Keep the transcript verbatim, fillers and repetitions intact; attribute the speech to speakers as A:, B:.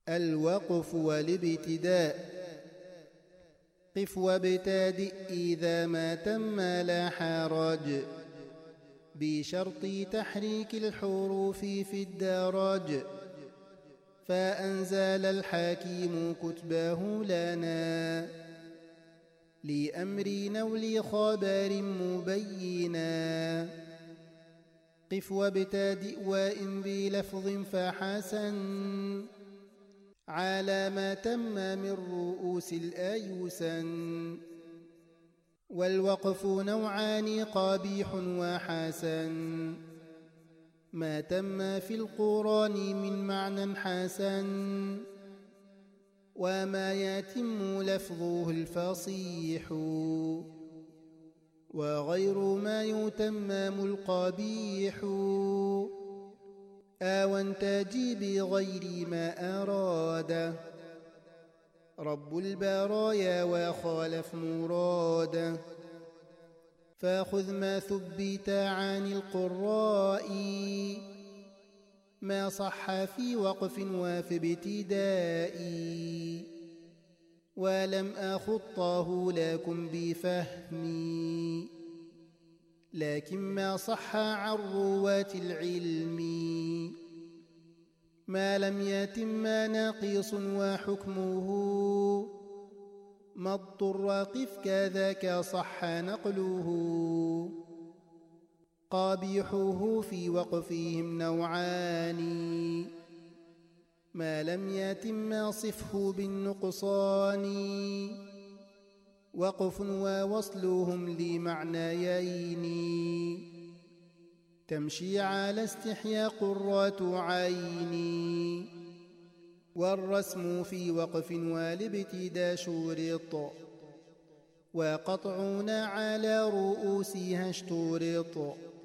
A: الوقف والابتداء. قف وابتدئ إذا ما تم لا حرج، بشرط تحريك الحروف في الدرج. فأنزل الحكيم كتبه لنا، لأمر أو لخبر مبينا. قف وابتدئ وإن بلفظ فحسن، على ما تم من رؤوس الآيسن. والوقف نوعان قبيح وحسن، ما تم في القرآن من معنى حسن، وما يتم لفظه الفصيح، وغير ما يتمم القبيح. أو تجي بغير ما أراد رب البرايا وخالف مراده. فخذ ما ثبت عن القراء، ما صح في وقف وفي ابتداء. ولم أخطه لكم بفهمي، لكن ما صح عن رواة العلم. ما لم يتم ناقص وحكمه، ما اضطر قف كذاك صح نقله. قابحه في وقفهم نوعان، ما لم يتم صفه بالنقصان. وقف ووصلهم لمعنيين، تمشي على استحياء قرة عيني. والرسم في وقف والابتداء شرط، وقطعنا على رؤوسها اشترط.